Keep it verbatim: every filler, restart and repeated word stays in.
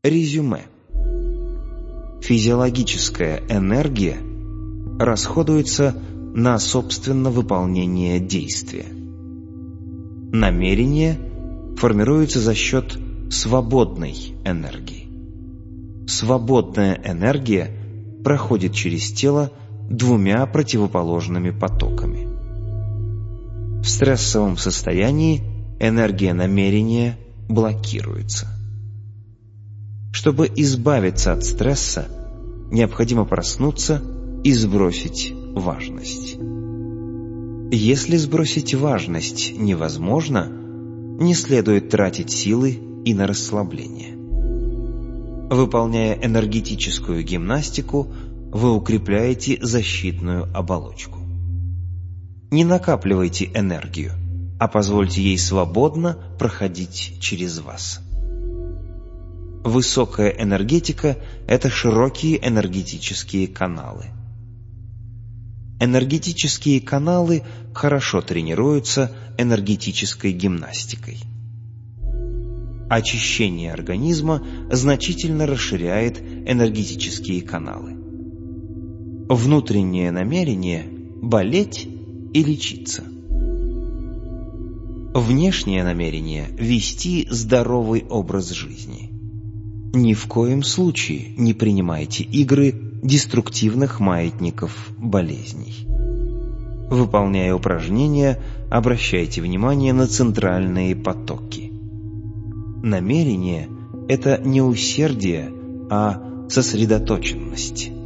Резюме. Физиологическая энергия расходуется на собственно выполнение действия. Намерение формируется за счет свободной энергии. Свободная энергия проходит через тело двумя противоположными потоками. В стрессовом состоянии энергия намерения блокируется. Чтобы избавиться от стресса, необходимо проснуться и сбросить важность. Если сбросить важность невозможно, не следует тратить силы и на расслабление. Выполняя энергетическую гимнастику, вы укрепляете защитную оболочку. Не накапливайте энергию, а позвольте ей свободно проходить через вас. Высокая энергетика – это широкие энергетические каналы. Энергетические каналы хорошо тренируются энергетической гимнастикой. Очищение организма значительно расширяет энергетические каналы. Внутреннее намерение – болеть и лечиться. Внешнее намерение – вести здоровый образ жизни. Ни в коем случае не принимайте игры деструктивных маятников болезней. Выполняя упражнения, обращайте внимание на центральные потоки. Намерение – это не усердие, а сосредоточенность.